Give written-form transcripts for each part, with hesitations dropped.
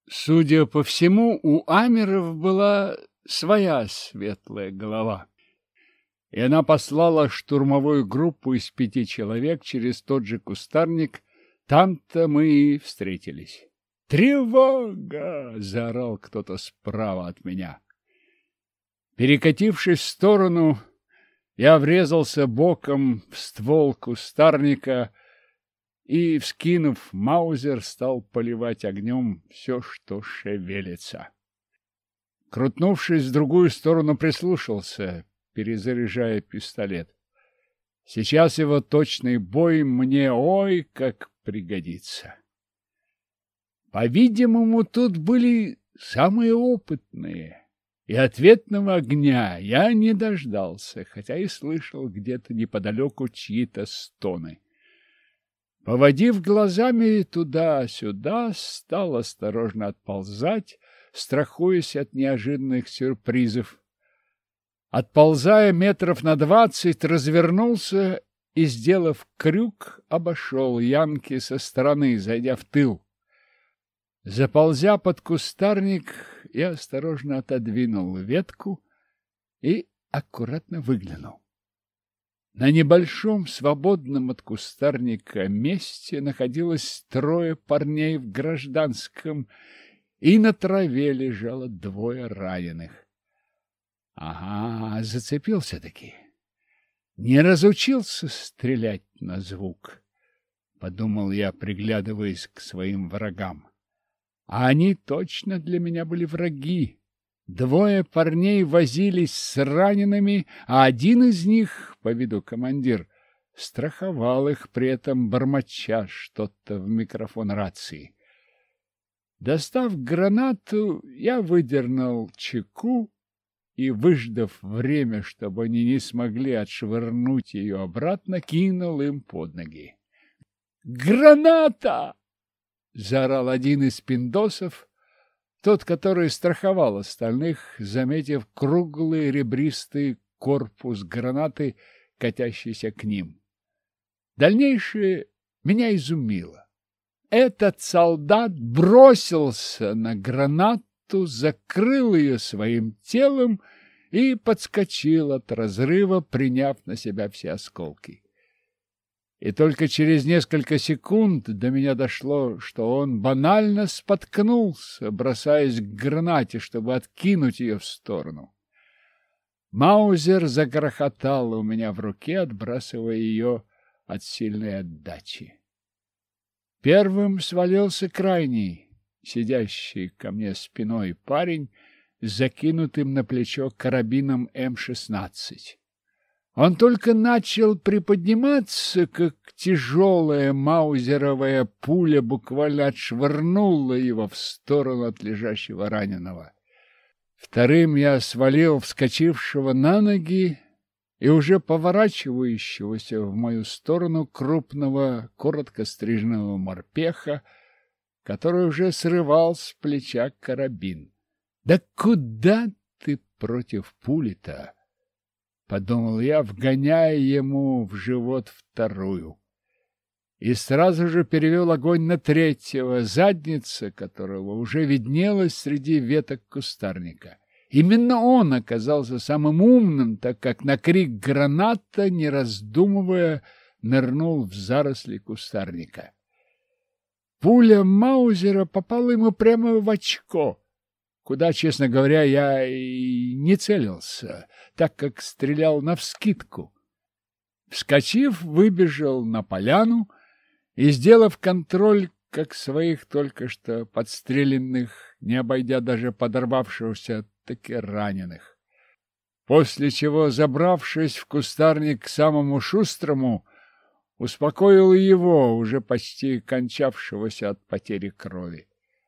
Судя по всему, у Амеров была своя светлая голова, и она послала штурмовую группу из 5 человек через тот же кустарник. Там-то мы и встретились. «Тревога!» — заорал кто-то справа от меня. Перекатившись в сторону, я врезался боком в ствол кустарника и, вскинув маузер, стал поливать огнем все, что шевелится. Крутнувшись в другую сторону, прислушался, перезаряжая пистолет. Сейчас его точный бой мне ой как пригодится. По-видимому, тут были самые опытные, и ответного огня я не дождался, хотя и слышал где-то неподалеку чьи-то стоны. Поводив глазами туда-сюда, стал осторожно отползать, страхуясь от неожиданных сюрпризов. Отползая метров на 20, развернулся и, сделав крюк, обошел янки со стороны, зайдя в тыл. Заползя под кустарник, я осторожно отодвинул ветку и аккуратно выглянул. На небольшом, свободном от кустарника месте находилось 3 парней в гражданском, и на траве лежало 2 раненых. Ага, зацепился-таки. Не разучился стрелять на звук, подумал я, приглядываясь к своим врагам. А они точно для меня были враги. 2 парней возились с ранеными, а один из них, по виду командир, страховал их, при этом бормоча что-то в микрофон рации. Достав гранату, я выдернул чеку и, выждав время, чтобы они не смогли отшвырнуть ее обратно, кинул им под ноги. «Граната!» — заорал один из пиндосов, тот, который страховал остальных, заметив круглый ребристый корпус гранаты, катящийся к ним. Дальнейшее меня изумило. Этот солдат бросился на гранату, закрыл ее своим телом и подскочил от разрыва, приняв на себя все осколки. И только через несколько секунд до меня дошло, что он банально споткнулся, бросаясь к гранате, чтобы откинуть ее в сторону. Маузер загрохотал у меня в руке, отбрасывая ее от сильной отдачи. Первым свалился крайний, сидящий ко мне спиной парень с закинутым на плечо карабином М-16. Он только начал приподниматься, как тяжелая маузеровая пуля буквально отшвырнула его в сторону от лежащего раненого. Вторым я свалил вскочившего на ноги и уже поворачивающегося в мою сторону крупного, коротко стриженного морпеха, который уже срывал с плеча карабин. «Да куда ты против пули-то?» — подумал я, вгоняя ему в живот вторую. И сразу же перевел огонь на третьего, задница которого уже виднелась среди веток кустарника. Именно он оказался самым умным, так как на крик граната, не раздумывая, нырнул в заросли кустарника. Пуля маузера попала ему прямо в очко, куда, честно говоря, я и не целился, так как стрелял навскидку. Вскочив, выбежал на поляну и, сделав контроль, как своих только что подстреленных, не обойдя даже подорвавшегося, так и раненых. После чего, забравшись в кустарник к самому шустрому, успокоил его, уже почти кончавшегося от потери крови.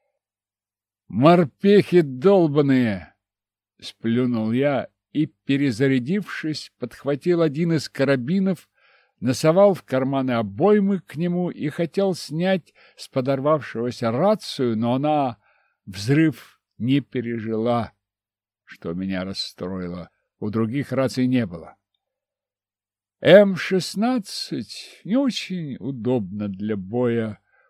«Морпехи долбаные!» — сплюнул я и, перезарядившись, подхватил один из карабинов, носовал в карманы обоймы к нему и хотел снять с подорвавшегося рацию, но она взрыв не пережила, что меня расстроило. У других раций не было. М-16 не очень удобно для боя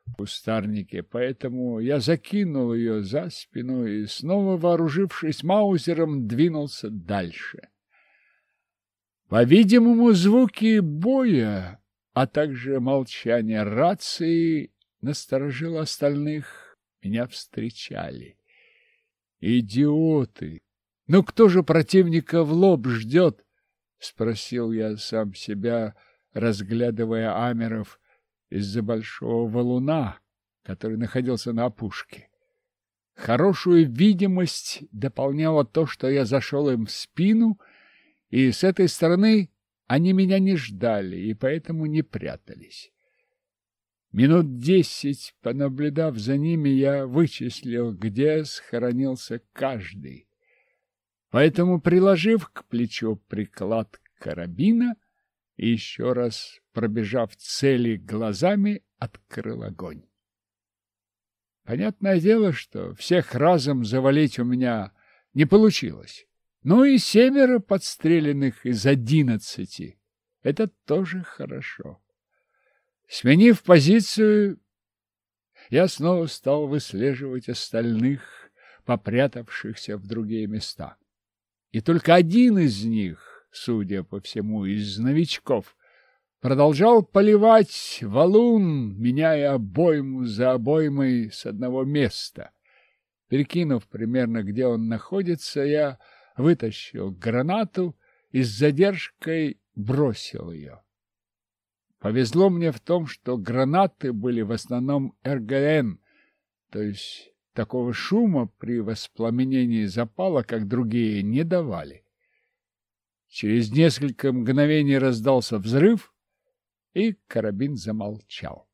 в кустарнике, поэтому я закинул ее за спину и, снова вооружившись маузером, двинулся дальше. По-видимому, звуки боя, а также молчание рации насторожило остальных. Меня встречали. Идиоты! Ну кто же противника в лоб ждет? Спросил я сам себя, разглядывая амеров из-за большого валуна, который находился на опушке. Хорошую видимость дополняло то, что я зашел им в спину, и с этой стороны они меня не ждали и поэтому не прятались. Минут 10, понаблюдав за ними, я вычислил, где схоронился каждый. Поэтому, приложив к плечу приклад карабина и еще раз пробежав цели глазами, открыл огонь. Понятное дело, что всех разом завалить у меня не получилось. Ну и 7 подстреленных из 11. Это тоже хорошо. Сменив позицию, я снова стал выслеживать остальных, попрятавшихся в другие места. И только один из них, судя по всему, из новичков, продолжал поливать валун, меняя обойму за обоймой с одного места. Перекинув примерно, где он находится, я вытащил гранату и с задержкой бросил ее. Повезло мне в том, что гранаты были в основном РГН, то есть такого шума при воспламенении запала, как другие, не давали. Через несколько мгновений раздался взрыв, и карабин замолчал.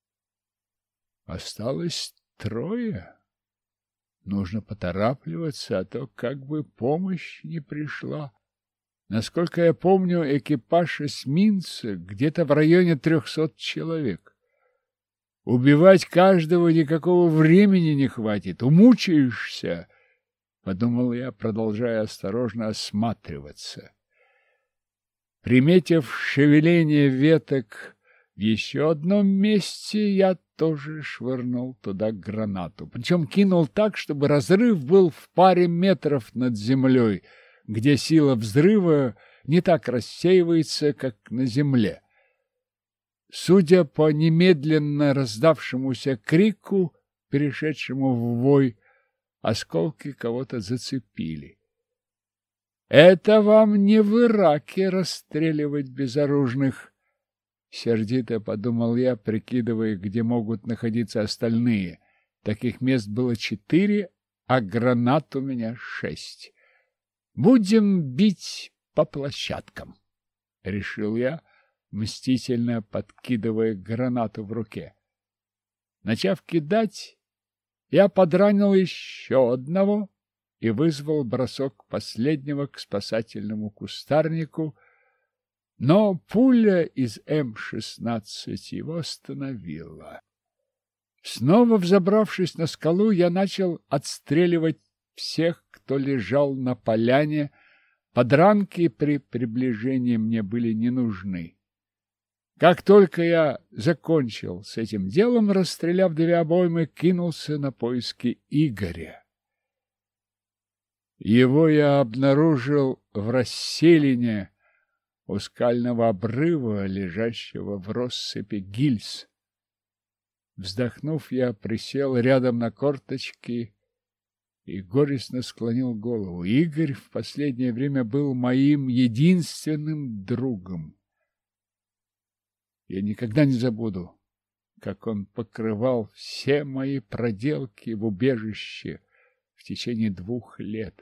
Осталось 3. Нужно поторапливаться, а то как бы помощь не пришла. Насколько я помню, экипаж эсминца где-то в районе 300 человек. Убивать каждого никакого времени не хватит, умучаешься, — подумал я, продолжая осторожно осматриваться. Приметив шевеление веток в еще одном месте, я тоже швырнул туда гранату. Причем кинул так, чтобы разрыв был в паре метров над землей, где сила взрыва не так рассеивается, как на земле. Судя по немедленно раздавшемуся крику, перешедшему в вой, осколки кого-то зацепили. «Это вам не в Ираке расстреливать безоружных!» Сердито подумал я, прикидывая, где могут находиться остальные. Таких мест было 4, а гранат у меня 6. «Будем бить по площадкам», — решил я, мстительно подкидывая гранату в руке. Начав кидать, я подранил еще одного и вызвал бросок последнего к спасательному кустарнику, но пуля из М-16 его остановила. Снова взобравшись на скалу, я начал отстреливать всех, кто лежал на поляне. Подранки при приближении мне были не нужны. Как только я закончил с этим делом, расстреляв 2 обоймы, кинулся на поиски Игоря. Его я обнаружил в расселине у скального обрыва, лежащего в россыпи гильз. Вздохнув, я присел рядом на корточки и горестно склонил голову. Игорь в последнее время был моим единственным другом. Я никогда не забуду, как он покрывал все мои проделки в убежище в течение 2 лет.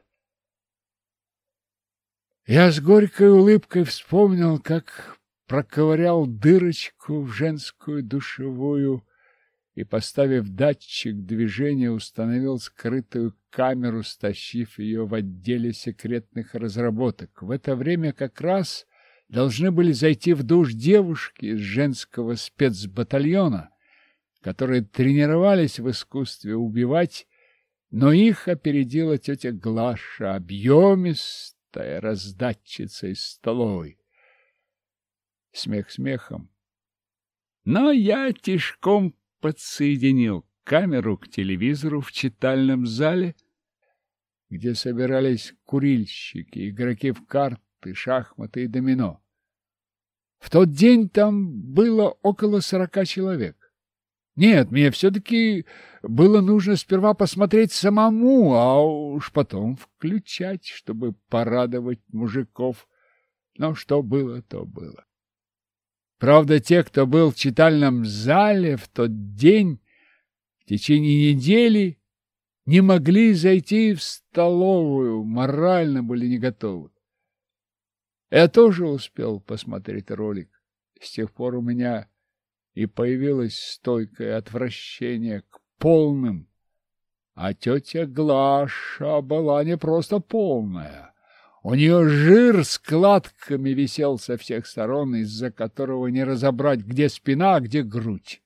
Я с горькой улыбкой вспомнил, как проковырял дырочку в женскую душевую и, поставив датчик движения, установил скрытую камеру, стащив ее в отделе секретных разработок. В это время как раз должны были зайти в душ девушки из женского спецбатальона, которые тренировались в искусстве убивать, но их опередила тетя Глаша, объемистая раздатчица из столовой. Смех смехом, но я тишком подсоединил камеру к телевизору в читальном зале, где собирались курильщики, игроки в карты, шахматы и домино. В тот день там было около 40 человек. Нет, мне все-таки было нужно сперва посмотреть самому, а уж потом включать, чтобы порадовать мужиков. Но что было, то было. Правда, те, кто был в читальном зале в тот день, в течение недели не могли зайти в столовую, морально были не готовы. Я тоже успел посмотреть ролик. С тех пор у меня и появилось стойкое отвращение к полным. А тетя Глаша была не просто полная. У нее жир складками висел со всех сторон, из-за которого не разобрать, где спина, а где грудь.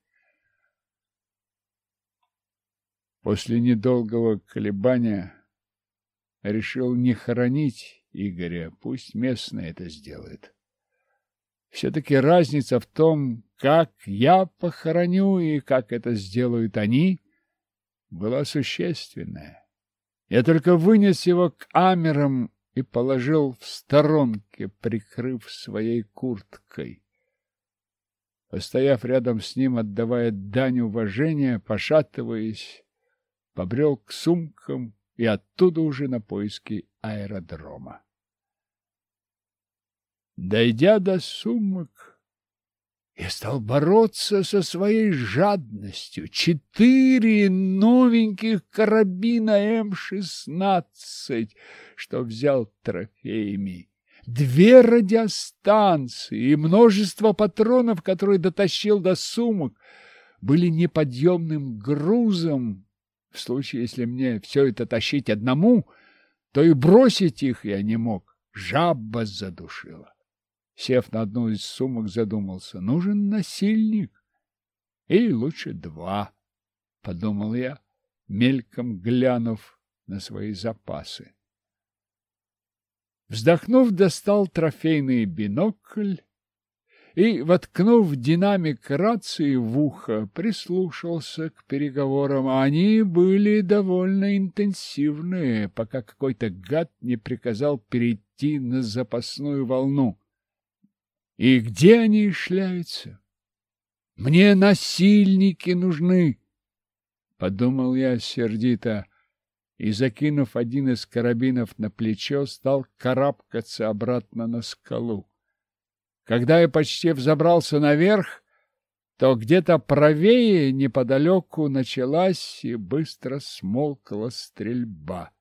После недолгого колебания решил не хоронить Игоря, пусть местные это сделают. Все-таки разница в том, как я похороню и как это сделают они, была существенная. Я только вынес его к амерам и положил в сторонке, прикрыв своей курткой. Постояв рядом с ним, отдавая дань уважения, пошатываясь, побрел к сумкам и оттуда уже на поиски аэродрома. Дойдя до сумок, я стал бороться со своей жадностью. 4 новеньких карабина М-16, что взял трофеями, 2 радиостанции и множество патронов, которые дотащил до сумок, были неподъемным грузом. В случае, если мне все это тащить одному, то и бросить их я не мог. Жаба задушила. Сев на одну из сумок, задумался. Нужен насильник. И лучше 2, подумал я, мельком глянув на свои запасы. Вздохнув, достал трофейный бинокль и, воткнув динамик рации в ухо, прислушался к переговорам. Они были довольно интенсивные, пока какой-то гад не приказал перейти на запасную волну. И где они шляются? Мне насильники нужны, подумал я сердито и, закинув один из карабинов на плечо, стал карабкаться обратно на скалу. Когда я почти взобрался наверх, то где-то правее, неподалеку, началась и быстро смолкла стрельба.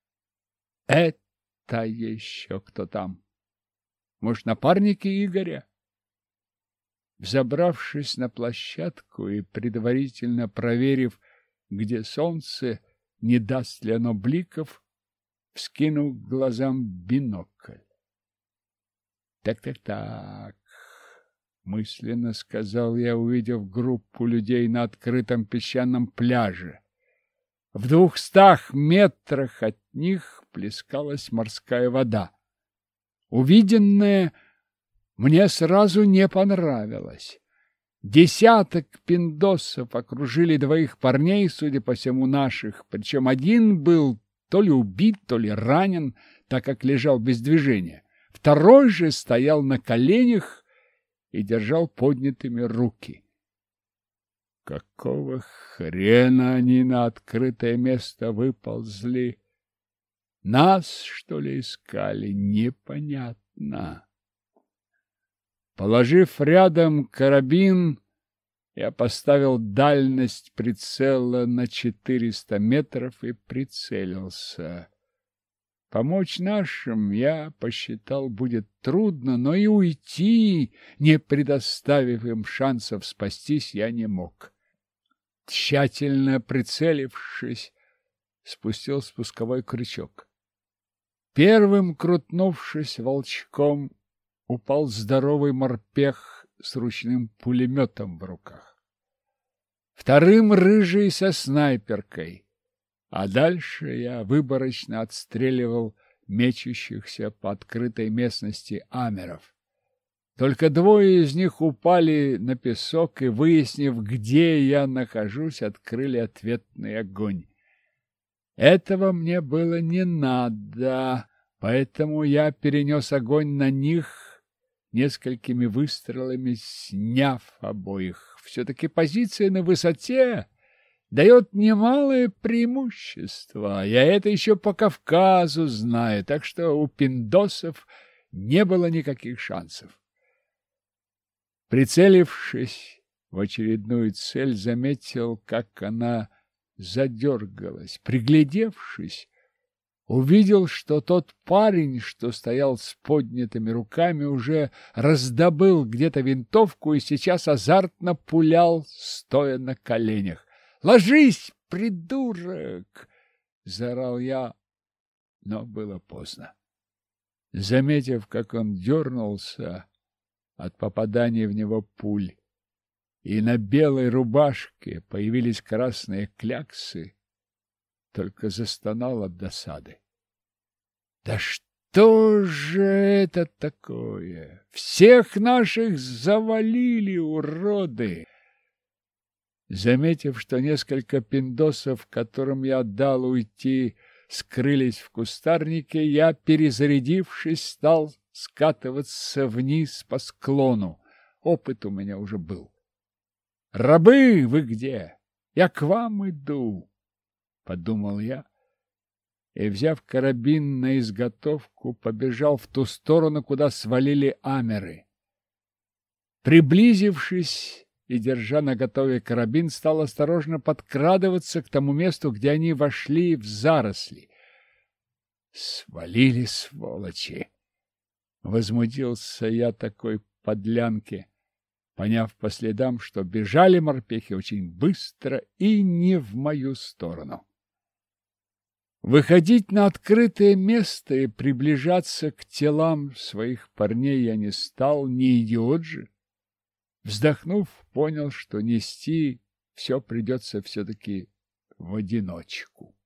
Это еще кто там? Может, напарники Игоря? Взобравшись на площадку и предварительно проверив, где солнце, не даст ли оно бликов, вскинул к глазам бинокль. Так, мысленно сказал я, увидев группу людей на открытом песчаном пляже. В 200 метрах от них плескалась морская вода. Увиденное мне сразу не понравилось. 10 пиндосов окружили 2 парней, судя по всему, наших, причем один был то ли убит, то ли ранен, так как лежал без движения. Второй же стоял на коленях и держал поднятыми руки. Какого хрена они на открытое место выползли? Нас, что ли, искали? Непонятно. Положив рядом карабин, я поставил дальность прицела на 400 метров и прицелился. Помочь нашим, я посчитал, будет трудно, но и уйти, не предоставив им шансов спастись, я не мог. Тщательно прицелившись, спустил спусковой крючок. Первым, крутнувшись волчком, упал здоровый морпех с ручным пулеметом в руках. Вторым — рыжий со снайперкой, а дальше я выборочно отстреливал мечущихся по открытой местности амеров. Только двое из них упали на песок и, выяснив, где я нахожусь, открыли ответный огонь. Этого мне было не надо, поэтому я перенес огонь на них, несколькими выстрелами сняв обоих. Все-таки позиция на высоте дает немалое преимущество. Я это еще по Кавказу знаю, так что у пиндосов не было никаких шансов. Прицелившись в очередную цель, заметил, как она задергалась. Приглядевшись, увидел, что тот парень, что стоял с поднятыми руками, уже раздобыл где-то винтовку и сейчас азартно пулял, стоя на коленях. «Ложись, придурок!» — заорал я, но было поздно. Заметив, как он дернулся от попадания в него пуль, и на белой рубашке появились красные кляксы, только застонал от досады. Да что же это такое? Всех наших завалили, уроды! Заметив, что несколько пиндосов, которым я дал уйти, скрылись в кустарнике, я, перезарядившись, стал скатываться вниз по склону. Опыт у меня уже был. «Рабы, вы где? Я к вам иду!» — подумал я, и, взяв карабин на изготовку, побежал в ту сторону, куда свалили амеры. Приблизившись и держа наготове карабин, стал осторожно подкрадываться к тому месту, где они вошли в заросли. «Свалили, сволочи!» — возмутился я такой подлянке, поняв по следам, что бежали морпехи очень быстро и не в мою сторону. Выходить на открытое место и приближаться к телам своих парней я не стал, не идиот же. Вздохнув, понял, что нести все придется все-таки в одиночку.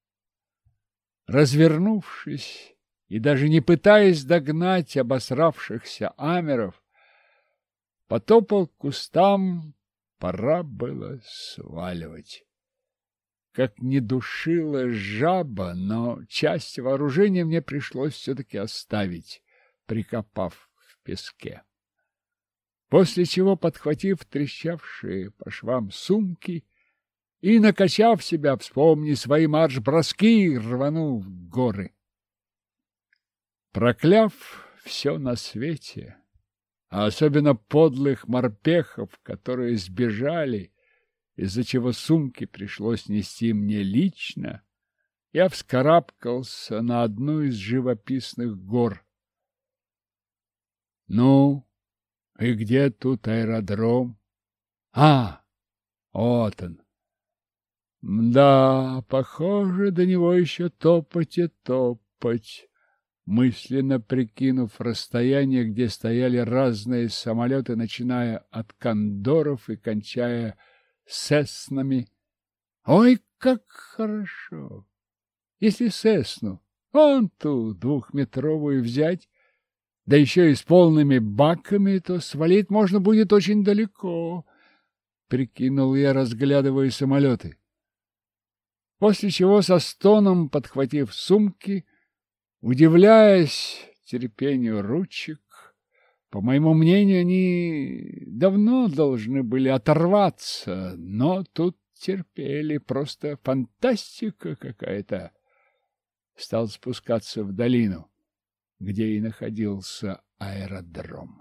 Развернувшись и даже не пытаясь догнать обосравшихся амеров, потопал к кустам, пора было сваливать. Как ни душила жаба, но часть вооружения мне пришлось все-таки оставить, прикопав в песке. После чего, подхватив трещавшие по швам сумки и, накачав себя, вспомни свои марш-броски, рванул в горы. Прокляв все на свете, а особенно подлых морпехов, которые сбежали, из-за чего сумки пришлось нести мне лично, я вскарабкался на одну из живописных гор. Ну, и где тут аэродром? А, вот он. Да, похоже, до него еще топать и топать. Мысленно прикинув расстояние, где стояли разные самолеты, начиная от кондоров и кончая Сеснами. Ой, как хорошо! Если Сесну, вон ту двухметровую взять, да еще и с полными баками, то свалить можно будет очень далеко, прикинул я, разглядывая самолеты. После чего со стоном, подхватив сумки, удивляясь терпению ручек, по моему мнению, они давно должны были оторваться, но тут терпели, просто фантастика какая-то. Стал спускаться в долину, где и находился аэродром.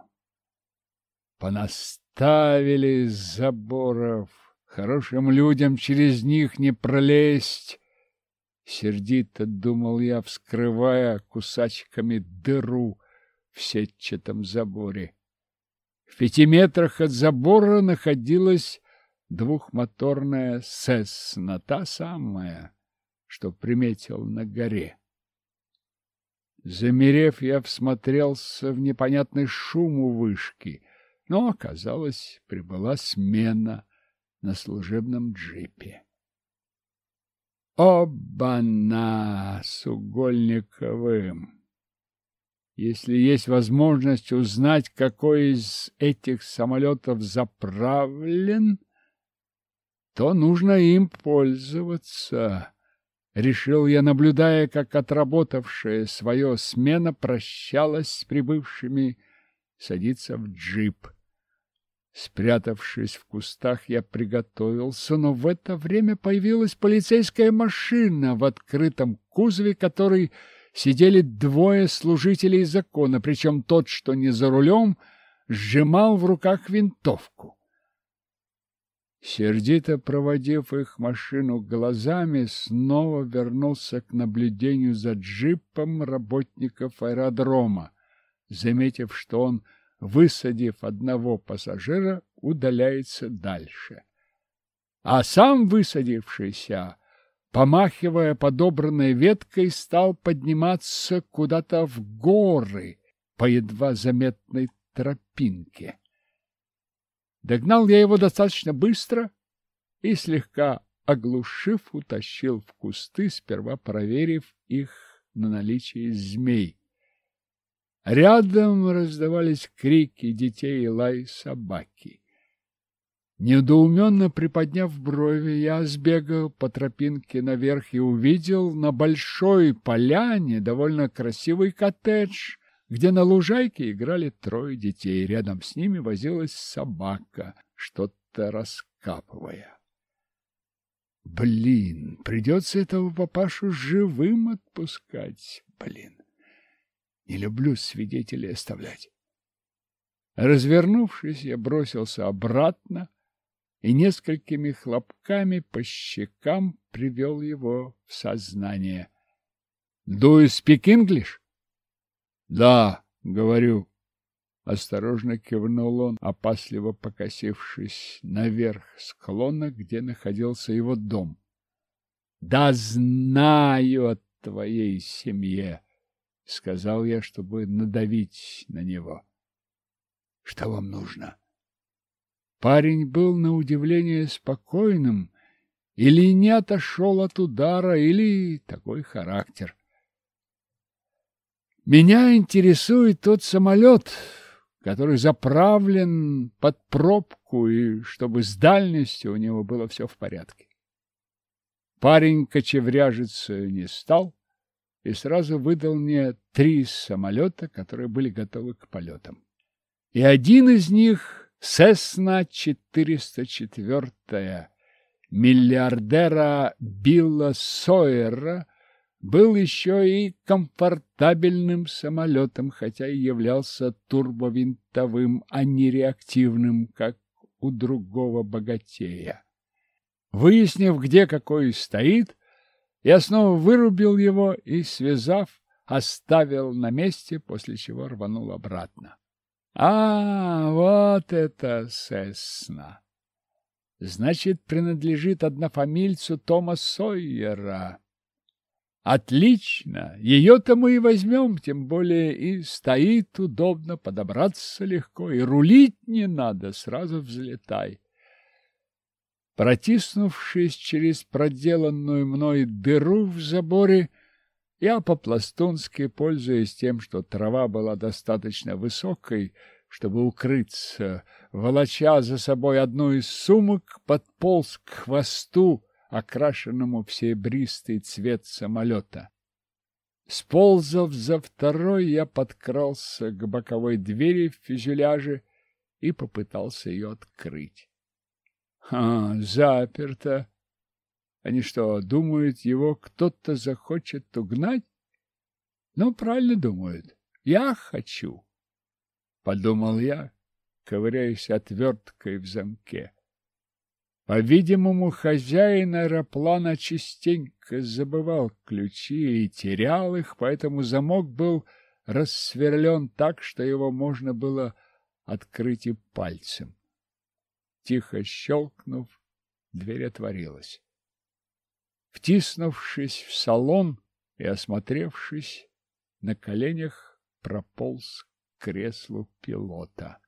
Понаставили заборов, хорошим людям через них не пролезть. Сердито думал я, вскрывая кусачками дыру в сетчатом заборе. В 5 метрах от забора находилась двухмоторная Сесна, та самая, что приметил на горе. Замерев, я всмотрелся в непонятный шум у вышки, но, оказалось, прибыла смена на служебном джипе. Оба-на с угольниковым! Если есть возможность узнать, какой из этих самолетов заправлен, то нужно им пользоваться. Решил я, наблюдая, как отработавшая свое смена прощалась с прибывшими, садиться в джип. Спрятавшись в кустах, я приготовился, но в это время появилась полицейская машина в открытом кузове, в которой сидели двое служителей закона, причем тот, что не за рулем, сжимал в руках винтовку. Сердито проводив их машину глазами, снова вернулся к наблюдению за джипом работников аэродрома, заметив, что он, высадив одного пассажира, удаляется дальше. А сам высадившийся, помахивая подобранной веткой, стал подниматься куда-то в горы по едва заметной тропинке. Догнал я его достаточно быстро и, слегка оглушив, утащил в кусты, сперва проверив их на наличие змей. Рядом раздавались крики детей и лай собаки. Недоуменно приподняв брови, я сбегал по тропинке наверх и увидел на большой поляне довольно красивый коттедж, где на лужайке играли трое детей. Рядом с ними возилась собака, что-то раскапывая. Блин, придется этого папашу живым отпускать. Не люблю свидетелей оставлять. Развернувшись, я бросился обратно и несколькими хлопками по щекам привел его в сознание. «Do you speak English?» «Да, говорю», — осторожно кивнул он, опасливо покосившись наверх склона, где находился его дом. «Да знаю о твоей семье», — сказал я, чтобы надавить на него. «Что вам нужно?» Парень был на удивление спокойным, или не отошел от удара, или такой характер. Меня интересует тот самолет, который заправлен под пробку, и чтобы с дальностью у него было все в порядке. Парень кочевряжиться не стал и сразу выдал мне 3 самолета, которые были готовы к полетам. И один из них — Cessna 404 миллиардера Билла Сойера, был еще и комфортабельным самолетом, хотя и являлся турбовинтовым, а не реактивным, как у другого богатея. Выяснив, где какой стоит, я снова вырубил его и, связав, оставил на месте, после чего рванул обратно. А, вот это Сесна! Значит, принадлежит однофамильцу Тома Сойера. Отлично, ее-то мы и возьмем, тем более и стоит удобно, подобраться легко, и рулить не надо, сразу взлетай. Протиснувшись через проделанную мной дыру в заборе, я по-пластунски, пользуясь тем, что трава была достаточно высокой, чтобы укрыться, волоча за собой одну из сумок, подполз к хвосту, окрашенному в серебристый цвет самолета. Сползав за второй, я подкрался к боковой двери в фюзеляже и попытался ее открыть. Заперто. Они что, думают, его кто-то захочет угнать? Ну, правильно думают. Я хочу, подумал я, ковыряясь отверткой в замке. По-видимому, хозяин аэроплана частенько забывал ключи и терял их, поэтому замок был рассверлен так, что его можно было открыть и пальцем. Тихо щелкнув, дверь отворилась. Втиснувшись в салон и осмотревшись, на коленях прополз к креслу пилота.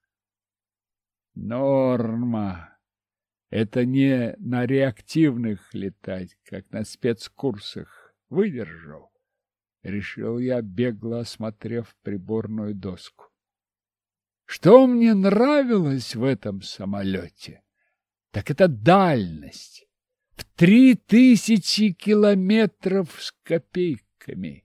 Норма! Это не на реактивных летать, как на спецкурсах. Выдержал. — решил я, бегло осмотрев приборную доску. Что мне нравилось в этом самолете, так это дальность в 3000 километров с копейками.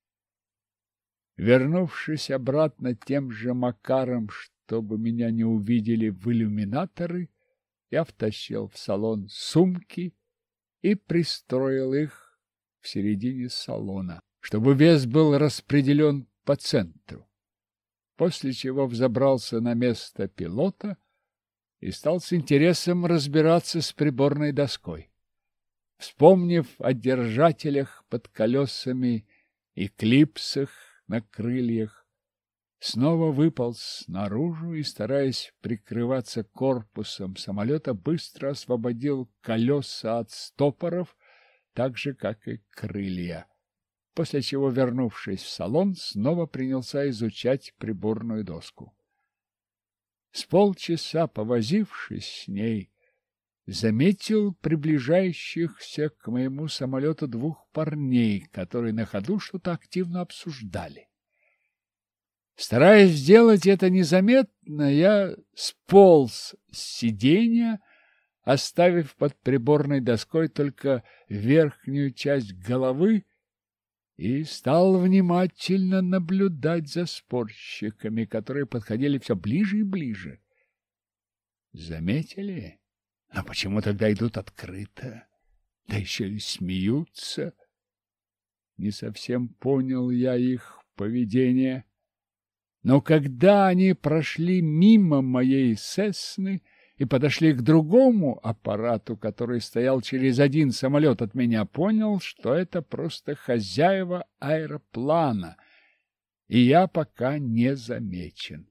Вернувшись обратно тем же макаром, чтобы меня не увидели в иллюминаторы, я втащил в салон сумки и пристроил их в середине салона, чтобы вес был распределен по центру. После чего взобрался на место пилота и стал с интересом разбираться с приборной доской. Вспомнив о держателях под колесами и клипсах на крыльях, снова выполз наружу и, стараясь прикрываться корпусом самолета, быстро освободил колеса от стопоров, так же, как и крылья. После чего, вернувшись в салон, снова принялся изучать приборную доску. С полчаса повозившись с ней, заметил приближающихся к моему самолету двух парней, которые на ходу что-то активно обсуждали. Стараясь сделать это незаметно, я сполз с сиденья, оставив под приборной доской только верхнюю часть головы, и стал внимательно наблюдать за спорщиками, которые подходили все ближе и ближе. Заметили? А почему тогда идут открыто? Да еще и смеются. Не совсем понял я их поведение. Но когда они прошли мимо моей Сесны и подошли к другому аппарату, который стоял через один самолет от меня, понял, что это просто хозяева аэроплана, и я пока не замечен.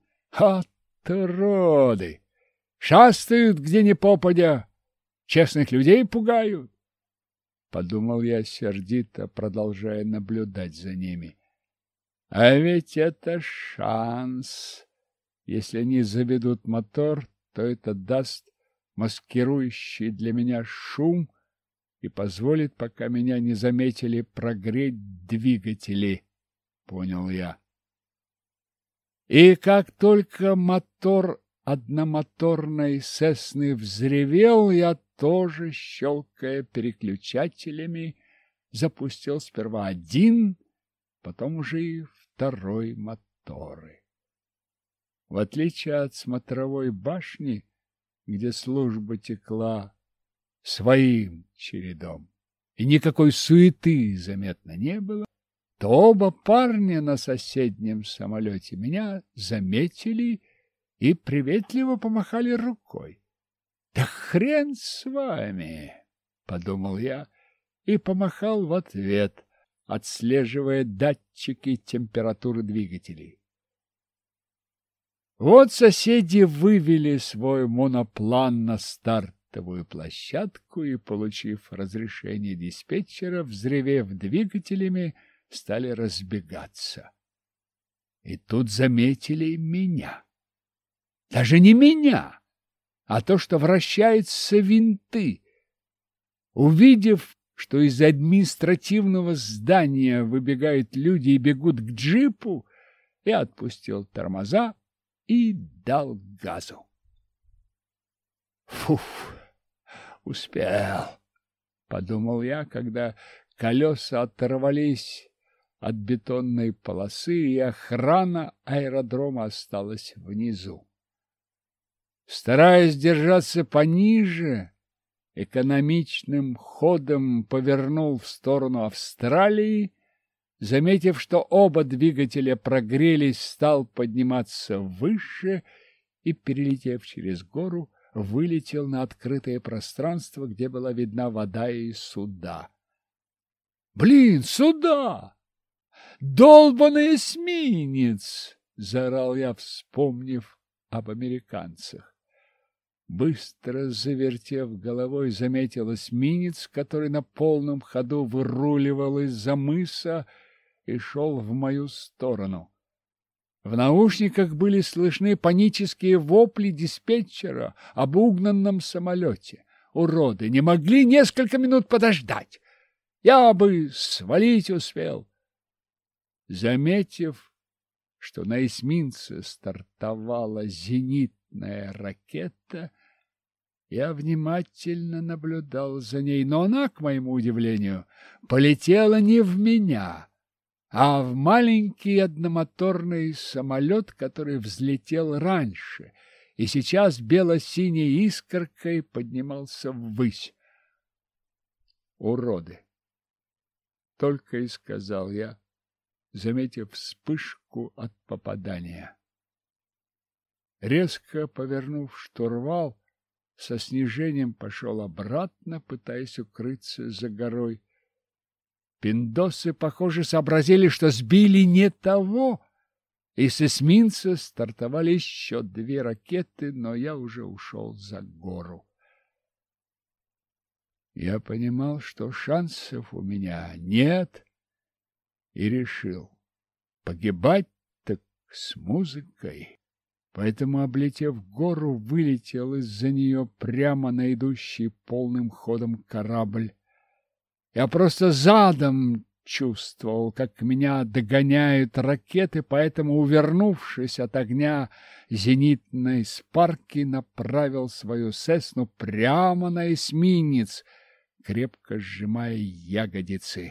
Отроды! Шастают где ни попадя, честных людей пугают, — подумал я сердито, продолжая наблюдать за ними. А ведь это шанс. Если они заведут мотор, то это даст маскирующий для меня шум и позволит, пока меня не заметили, прогреть двигатели, понял я. И как только мотор одномоторной Сесны взревел, я тоже, щелкая переключателями, запустил сперва один, потом уже и второй моторы. В отличие от смотровой башни, где служба текла своим чередом, и никакой суеты заметно не было, то оба парня на соседнем самолете меня заметили и приветливо помахали рукой. «Да хрен с вами!» — подумал я и помахал в ответ, отслеживая датчики температуры двигателей. Вот соседи вывели свой моноплан на стартовую площадку и, получив разрешение диспетчера, взревев двигателями, стали разбегаться. И тут заметили меня. Даже не меня, а то, что вращаются винты. Увидев, что из административного здания выбегают люди и бегут к джипу, я отпустил тормоза и дал газу. Фуф, успел, подумал я, когда колеса оторвались от бетонной полосы, и охрана аэродрома осталась внизу. Стараясь держаться пониже, экономичным ходом повернул в сторону Австралии. Заметив, что оба двигателя прогрелись, стал подниматься выше и, перелетев через гору, вылетел на открытое пространство, где была видна вода и суда. «Блин, суда! Долбаный эсминец!» — заорал я, вспомнив об американцах. Быстро завертев головой, заметил эсминец, который на полном ходу выруливал из-за мыса и шел в мою сторону. В наушниках были слышны панические вопли диспетчера об угнанном самолете. Уроды не могли несколько минут подождать. Я бы свалить успел. Заметив, что на эсминце стартовала зенитная ракета, я внимательно наблюдал за ней, но она, к моему удивлению, полетела не в меня, а в маленький одномоторный самолет, который взлетел раньше и сейчас бело-синей искоркой поднимался ввысь. «Уроды!» — только и сказал я, заметив вспышку от попадания. Резко повернув штурвал, со снижением пошел обратно, пытаясь укрыться за горой. Пиндосы, похоже, сообразили, что сбили не того, и с эсминца стартовали еще 2 ракеты, но я уже ушел за гору. Я понимал, что шансов у меня нет, и решил погибать так с музыкой. Поэтому, облетев гору, вылетел из-за нее прямо на идущий полным ходом корабль. Я просто задом чувствовал, как меня догоняют ракеты, поэтому, увернувшись от огня зенитной спарки, направил свою Сесну прямо на эсминец, крепко сжимая ягодицы.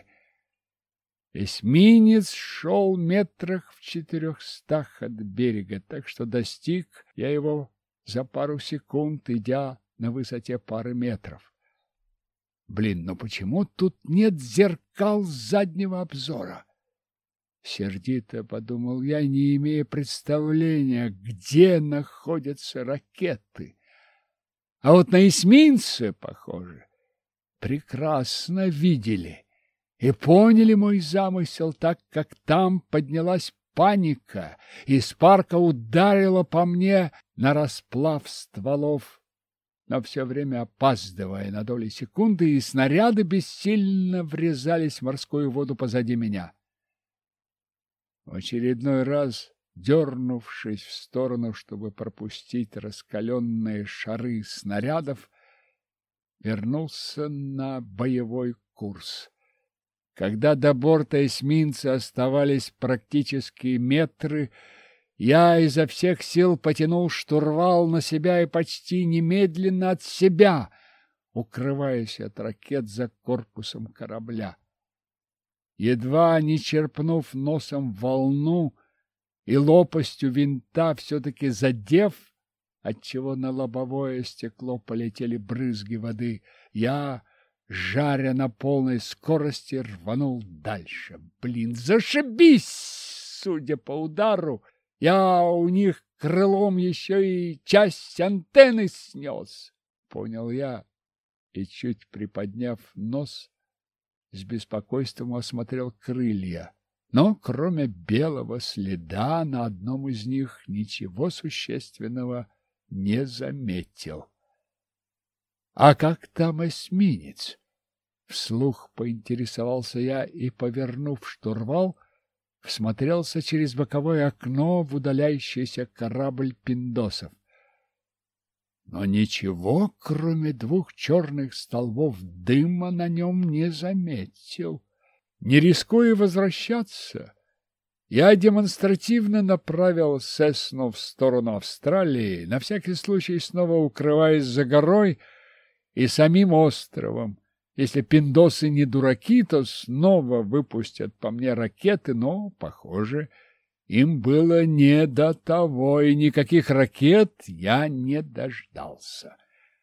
Эсминец шел метрах в 400 от берега, так что достиг я его за пару секунд, идя на высоте пары метров. Блин, ну почему тут нет зеркал заднего обзора? Сердито подумал я, не имея представления, где находятся ракеты. А вот на эсминце, похоже, прекрасно видели и поняли мой замысел, так как там поднялась паника, и спарка ударила по мне на расплав стволов, но все время опаздывая на доли секунды, и снаряды бессильно врезались в морскую воду позади меня. В очередной раз, дернувшись в сторону, чтобы пропустить раскаленные шары снарядов, вернулся на боевой курс. Когда до борта эсминца оставались практически метры, я изо всех сил потянул штурвал на себя и почти немедленно от себя, укрываясь от ракет за корпусом корабля. Едва не черпнув носом волну и лопастью винта все-таки задев, отчего на лобовое стекло полетели брызги воды, я, жаря на полной скорости, рванул дальше. Блин, зашибись! Судя по удару, я у них крылом еще и часть антенны снес, понял я, и, чуть приподняв нос, с беспокойством осмотрел крылья. Но кроме белого следа на одном из них ничего существенного не заметил. «А как там эсминец?» Вслух поинтересовался я и, повернув штурвал, всмотрелся через боковое окно в удаляющийся корабль пиндосов. Но ничего, кроме 2 черных столбов дыма, на нем не заметил. Не рискуя возвращаться, я демонстративно направил Сесну в сторону Австралии, на всякий случай снова укрываясь за горой и самим островом. Если пиндосы не дураки, то снова выпустят по мне ракеты, но, похоже, им было не до того, и никаких ракет я не дождался.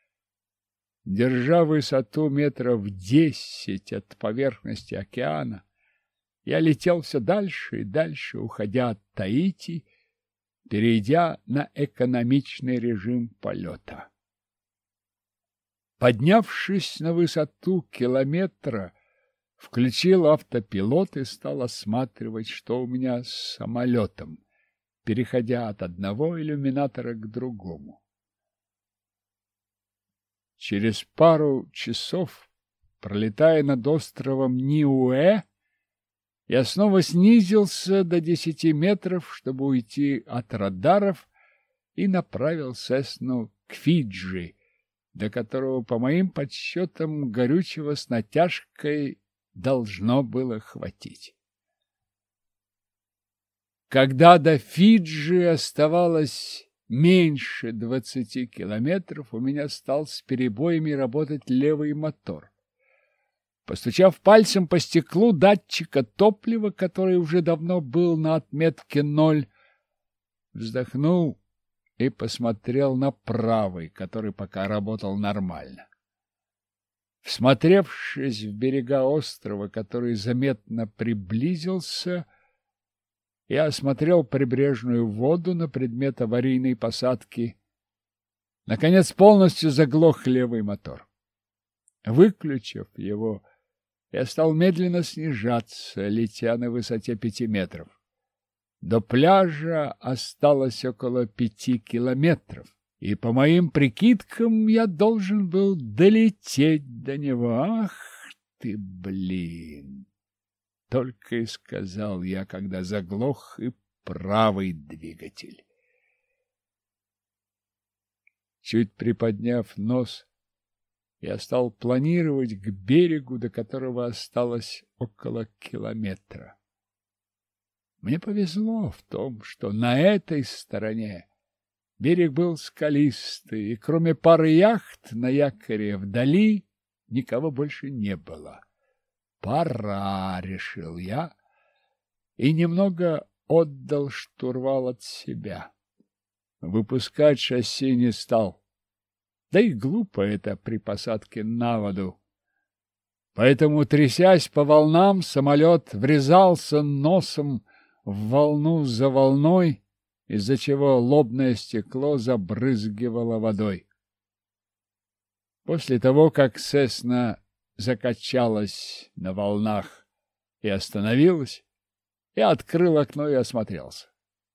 Держа высоту метров 10 от поверхности океана, я летел все дальше и дальше, уходя от Таити, перейдя на экономичный режим полета. Поднявшись на высоту километра, включил автопилот и стал осматривать, что у меня с самолетом, переходя от одного иллюминатора к другому. Через пару часов, пролетая над островом Ниуэ, я снова снизился до 10 метров, чтобы уйти от радаров, и направил Сесну к Фиджи, до которого, по моим подсчетам, горючего с натяжкой должно было хватить. Когда до Фиджи оставалось меньше 20 километров, у меня стал с перебоями работать левый мотор. Постучав пальцем по стеклу датчика топлива, который уже давно был на отметке 0, вздохнул и посмотрел на правый, который пока работал нормально. Всмотревшись в берега острова, который заметно приблизился, я осмотрел прибрежную воду на предмет аварийной посадки. Наконец полностью заглох левый мотор. Выключив его, я стал медленно снижаться, летя на высоте 5 метров. До пляжа осталось около 5 километров, и, по моим прикидкам, я должен был долететь до него. Ах ты, блин! Только и сказал я, когда заглох и правый двигатель. Чуть приподняв нос, я стал планировать к берегу, до которого осталось около километра. Мне повезло в том, что на этой стороне берег был скалистый, и кроме пары яхт на якоре вдали никого больше не было. «Пора», — решил я, и немного отдал штурвал от себя. Выпускать шасси не стал. Да и глупо это при посадке на воду. Поэтому, трясясь по волнам, самолет врезался носом в волну за волной, из-за чего лобное стекло забрызгивало водой. После того, как Сесна закачалась на волнах и остановилась, я открыл окно и осмотрелся.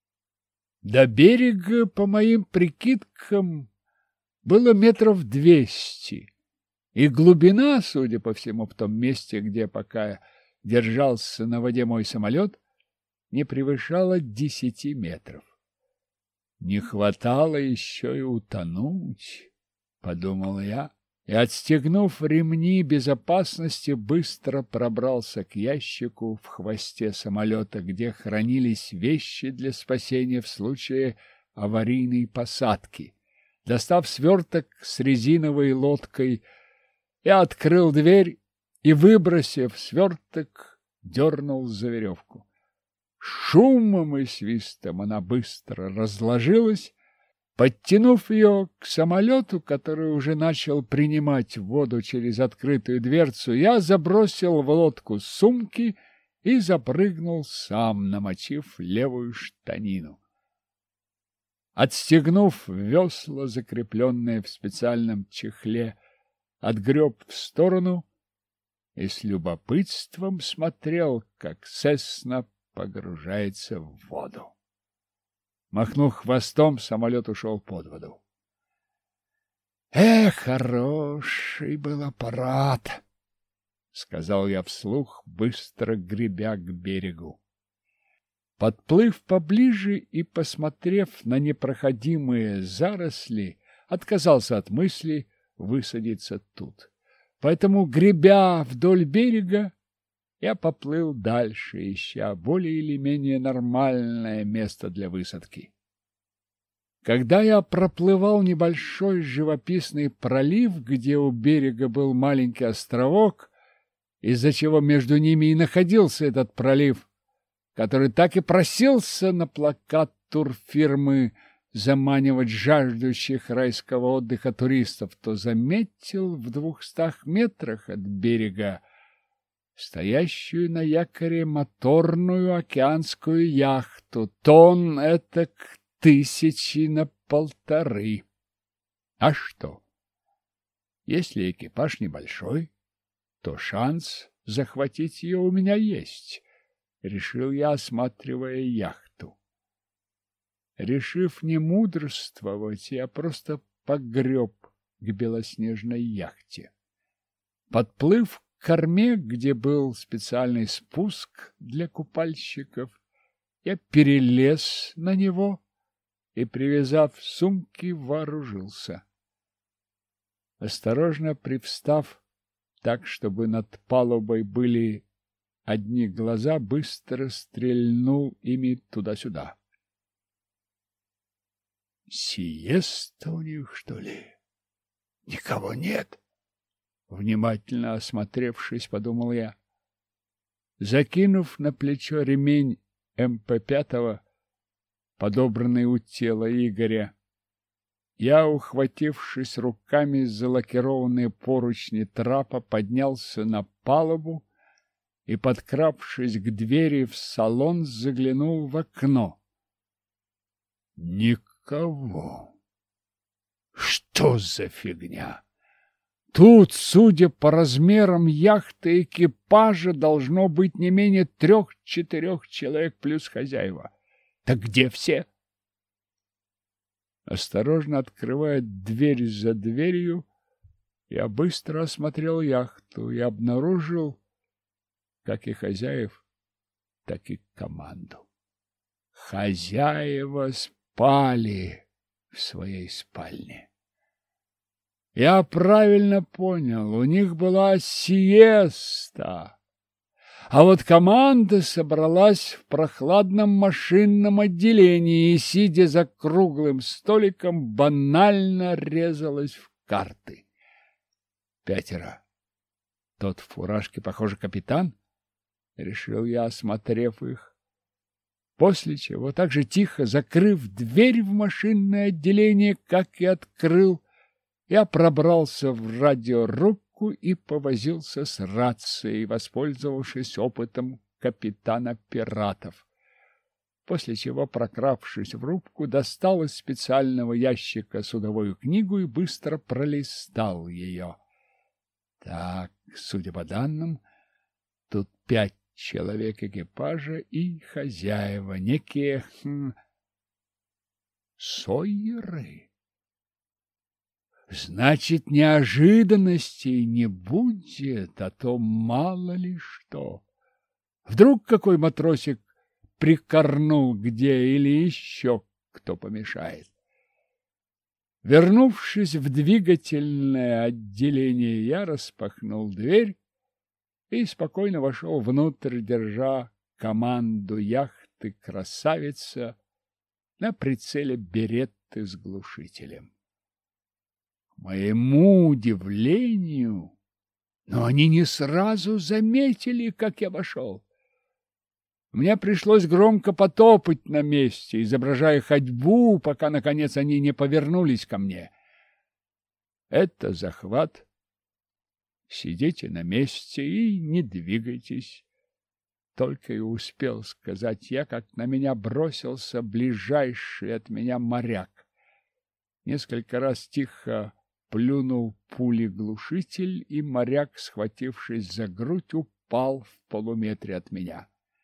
До берега, по моим прикидкам, было метров 200, и глубина, судя по всему, в том месте, где пока держался на воде мой самолет, не превышала 10 метров. Не хватало еще и утонуть, подумал я, и, отстегнув ремни безопасности, быстро пробрался к ящику в хвосте самолета, где хранились вещи для спасения в случае аварийной посадки. Достав сверток с резиновой лодкой, я открыл дверь и, выбросив сверток, дернул за веревку. Шумом и свистом она быстро разложилась. Подтянув ее к самолету, который уже начал принимать воду через открытую дверцу, я забросил в лодку сумки и запрыгнул сам, намочив левую штанину. Отстегнув весла, закрепленные в специальном чехле, отгреб в сторону и с любопытством смотрел, как Сесна погружается в воду. Махнув хвостом, самолет ушел под воду. Хороший был аппарат, сказал я вслух, быстро гребя к берегу. Подплыв поближе и посмотрев на непроходимые заросли, отказался от мысли высадиться тут. Поэтому, гребя вдоль берега, я поплыл дальше, ища более или менее нормальное место для высадки. Когда я проплывал небольшой живописный пролив, где у берега был маленький островок, из-за чего между ними и находился этот пролив, который так и просился на плакат турфирмы заманивать жаждущих райского отдыха туристов, то заметил в 200 метрах от берега стоящую на якоре моторную океанскую яхту, тонн этак 1000 на 1,5. А что? Если экипаж небольшой, то шанс захватить ее у меня есть, решил я, осматривая яхту. Решив не мудрствовать, я просто погреб к белоснежной яхте. Подплыв к корме, где был специальный спуск для купальщиков, я перелез на него и, привязав сумки, вооружился. Осторожно привстав так, чтобы над палубой были одни глаза, быстро стрельнул ими туда-сюда. Сиеста у них, что ли? Никого нет. Внимательно осмотревшись, подумал я. Закинув на плечо ремень МП-5, подобранный у тела Игоря, я, ухватившись руками за лакированные поручни трапа, поднялся на палубу и, подкравшись к двери в салон, заглянул в окно. Никого. Что за фигня? Тут, судя по размерам яхты, экипажа должно быть не менее 3-4 человек плюс хозяева. Так где все? Осторожно открывая дверь за дверью, я быстро осмотрел яхту и обнаружил как и хозяев, так и команду. Хозяева спали в своей спальне. Я правильно понял, у них была сиеста, а вот команда собралась в прохладном машинном отделении и, сидя за круглым столиком, банально резалась в карты. 5. Тот в фуражке, похоже, капитан, решил я, осмотрев их. После чего, так же тихо закрыв дверь в машинное отделение, как и открыл, я пробрался в радиорубку и повозился с рацией, воспользовавшись опытом капитана пиратов. После чего, прокравшись в рубку, достал из специального ящика судовую книгу и быстро пролистал ее. Так, судя по данным, тут 5 человек экипажа и хозяева, некие Сойеры. Значит, неожиданностей не будет, а то мало ли что. Вдруг какой матросик прикорнул где или еще кто помешает. Вернувшись в двигательное отделение, я распахнул дверь и спокойно вошел внутрь, держа команду яхты «Красавица» на прицеле беретты с глушителем. К моему удивлению, но они не сразу заметили, как я вошел. Мне пришлось громко потопать на месте, изображая ходьбу, пока, наконец, они не повернулись ко мне. Это захват. Сидите на месте и не двигайтесь. Только и успел сказать я, как на меня бросился ближайший от меня моряк. Несколько раз тихо плюнул пулеглушитель, и моряк, схватившись за грудь, упал в полуметре от меня.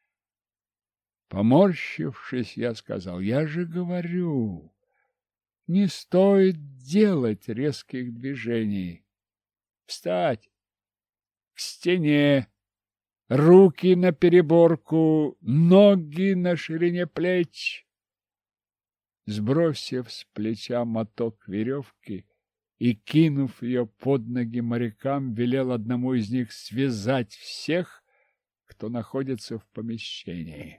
Поморщившись, я сказал: я же говорю, не стоит делать резких движений. Встать! К стене! Руки на переборку, ноги на ширине плеч. Сбросив с плеча моток веревки и кинув ее под ноги морякам, велел одному из них связать всех, кто находится в помещении.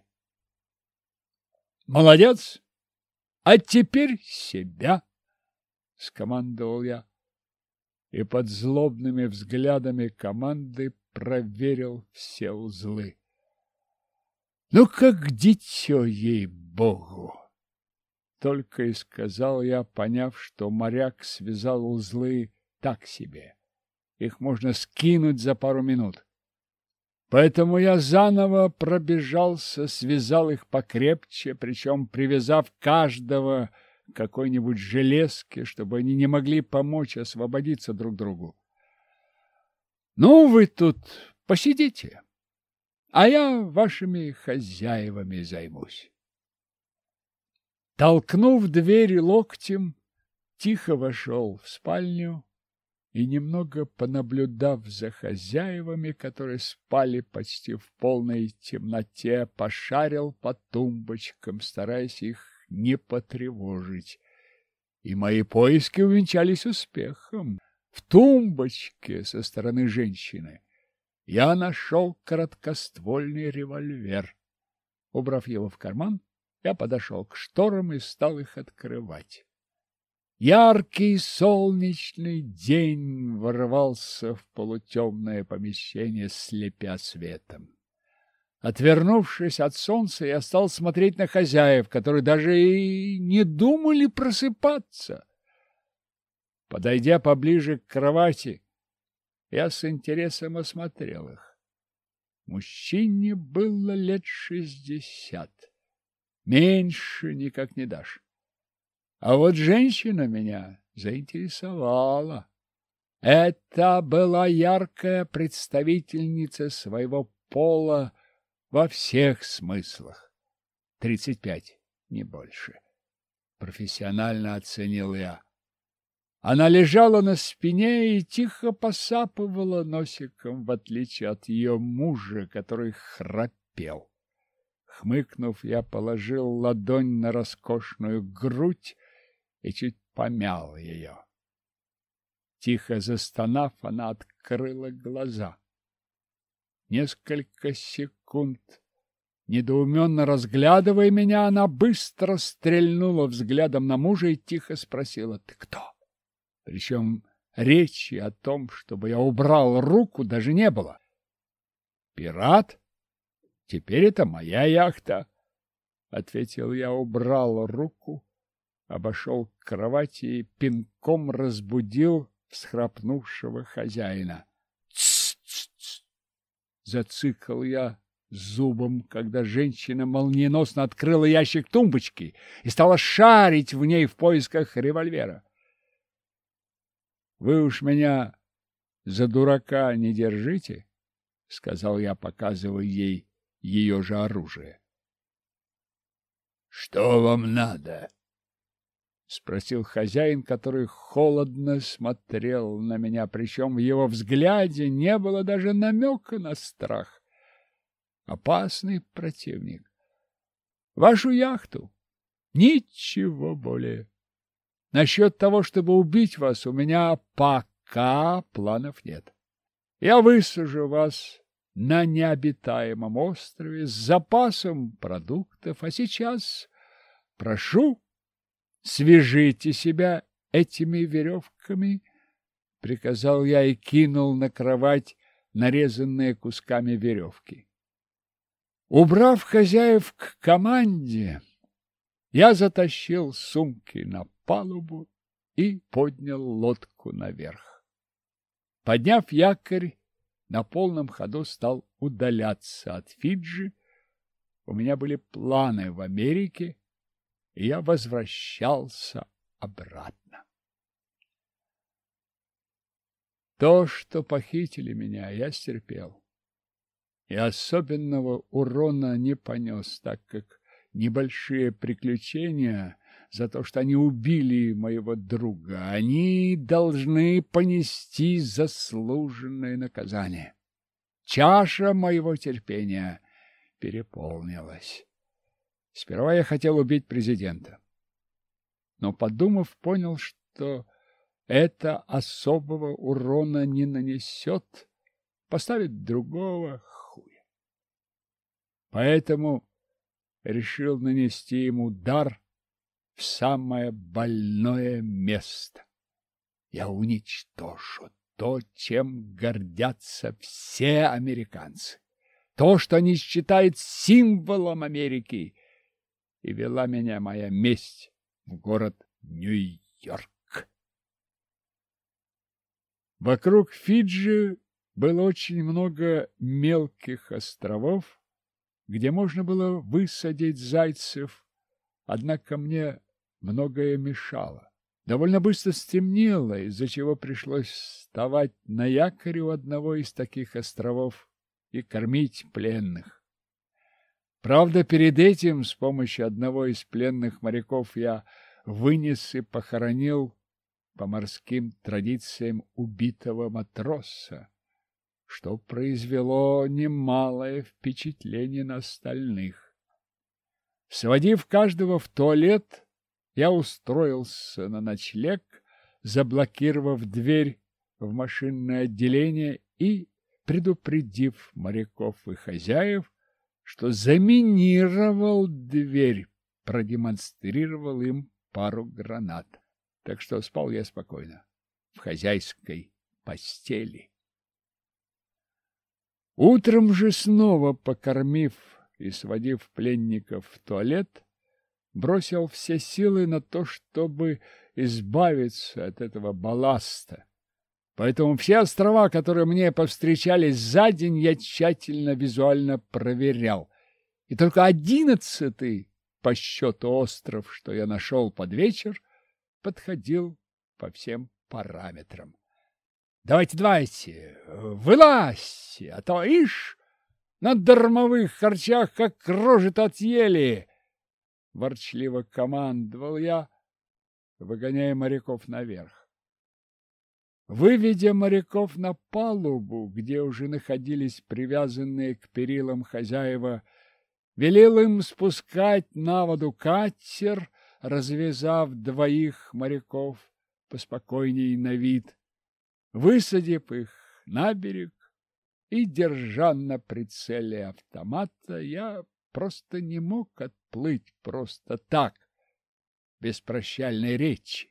«Молодец! А теперь себя!» — скомандовал я. И под злобными взглядами команды проверил все узлы. «Ну, как дитё, ей-богу!» Только и сказал я, поняв, что моряк связал узлы так себе. Их можно скинуть за пару минут. Поэтому я заново пробежался, связал их покрепче, причем привязав каждого к какой-нибудь железке, чтобы они не могли помочь освободиться друг другу. Ну, вы тут посидите, а я вашими хозяевами займусь. Толкнув дверь локтем, тихо вошел в спальню и, немного понаблюдав за хозяевами, которые спали почти в полной темноте, пошарил по тумбочкам, стараясь их не потревожить. И мои поиски увенчались успехом. В тумбочке со стороны женщины я нашел короткоствольный револьвер. Убрав его в карман, я подошел к шторам и стал их открывать. Яркий солнечный день ворвался в полутемное помещение, слепя светом. Отвернувшись от солнца, я стал смотреть на хозяев, которые даже и не думали просыпаться. Подойдя поближе к кровати, я с интересом осмотрел их. Мужчине было лет 60. Меньше никак не дашь. А вот женщина меня заинтересовала. Это была яркая представительница своего пола во всех смыслах. 35, не больше. Профессионально оценил я. Она лежала на спине и тихо посапывала носиком, в отличие от ее мужа, который храпел. Хмыкнув, я положил ладонь на роскошную грудь и чуть помял ее. Тихо застонав, она открыла глаза. Несколько секунд, недоуменно разглядывая меня, она быстро стрельнула взглядом на мужа и тихо спросила: «Ты кто?» Причем речи о том, чтобы я убрал руку, даже не было. «Пират? Теперь это моя яхта», — ответил я, убрал руку, обошел к кровати и пинком разбудил всхрапнувшего хозяина. «Тс-тс-тс!» — зацикал я зубом, когда женщина молниеносно открыла ящик тумбочки и стала шарить в ней в поисках револьвера. «Вы уж меня за дурака не держите», — сказал я, показывая ей ее же оружие. «Что вам надо?» — спросил хозяин, который холодно смотрел на меня, причем в его взгляде не было даже намека на страх. Опасный противник. «Вашу яхту. Ничего более. Насчет того, чтобы убить вас, у меня пока планов нет. Я высажу вас на необитаемом острове с запасом продуктов, а сейчас прошу, свяжите себя этими веревками», — приказал я и кинул на кровать нарезанные кусками веревки. Убрав хозяев к команде, я затащил сумки на палубу и поднял лодку наверх. Подняв якорь, на полном ходу стал удаляться от Фиджи. У меня были планы в Америке, и я возвращался обратно. То, что похитили меня, я стерпел. И особенного урона не понес, так как небольшие приключения за то, что они убили моего друга, они должны понести заслуженное наказание. Чаша моего терпения переполнилась. Сперва я хотел убить президента, но, подумав, понял, что это особого урона не нанесет, поставит другого хуя. Поэтому решил нанести ему удар в самое больное место. Я уничтожу то, чем гордятся все американцы, то, что они считают символом Америки, и вела меня моя месть в город Нью-Йорк. Вокруг Фиджи было очень много мелких островов, где можно было высадить зайцев, однако мне многое мешало. Довольно быстро стемнело, из-за чего пришлось вставать на якоре у одного из таких островов и кормить пленных. Правда, перед этим с помощью одного из пленных моряков я вынес и похоронил по морским традициям убитого матроса, что произвело немалое впечатление на остальных. Сводив каждого в туалет, я устроился на ночлег, заблокировав дверь в машинное отделение и предупредив моряков и хозяев, что заминировал дверь, продемонстрировал им пару гранат. Так что спал я спокойно, в хозяйской постели. Утром же, снова покормив и сводив пленников в туалет, бросил все силы на то, чтобы избавиться от этого балласта. Поэтому все острова, которые мне повстречались за день, я тщательно визуально проверял. И только 11-й по счету остров, что я нашел под вечер, подходил по всем параметрам. Давайте, вылазьте, а то, ишь, на дармовых харчах как рожи-то отъели!» Ворчливо командовал я, выгоняя моряков наверх. Выведя моряков на палубу, где уже находились привязанные к перилам хозяева, велел им спускать на воду катер, развязав 2 моряков поспокойней на вид, высадив их на берег и держа на прицеле автомата, я просто не мог отплыть просто так, без прощальной речи.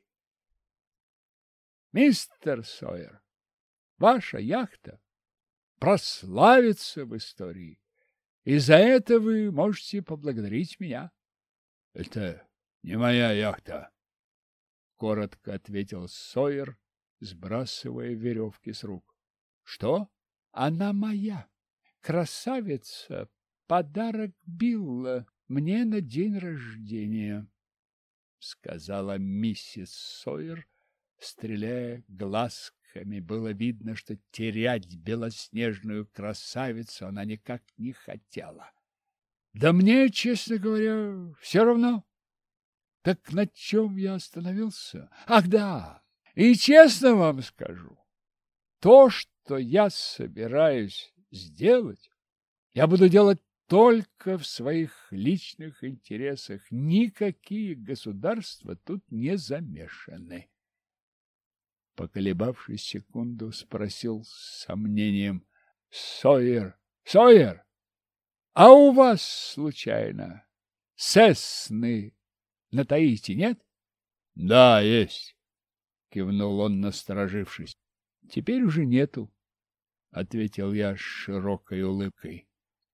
«Мистер Сойер, ваша яхта прославится в истории, и за это вы можете поблагодарить меня». «Это не моя яхта», — коротко ответил Сойер, сбрасывая веревки с рук. «Что? Она моя. Красавица, подарок Билла мне на день рождения», — сказала миссис Сойер, стреляя глазками. Было видно, что терять белоснежную красавицу она никак не хотела. «Да мне, честно говоря, все равно. Так на чем я остановился? Ах, да! И честно вам скажу, то, что я собираюсь сделать, я буду делать только в своих личных интересах. Никакие государства тут не замешаны». Поколебавшись секунду, спросил с сомнением: «Сойер, Сойер, а у вас, случайно, Сесны на Таити нет?» «Да, есть», — кивнул он, насторожившись. «Теперь уже нету», — ответил я с широкой улыбкой.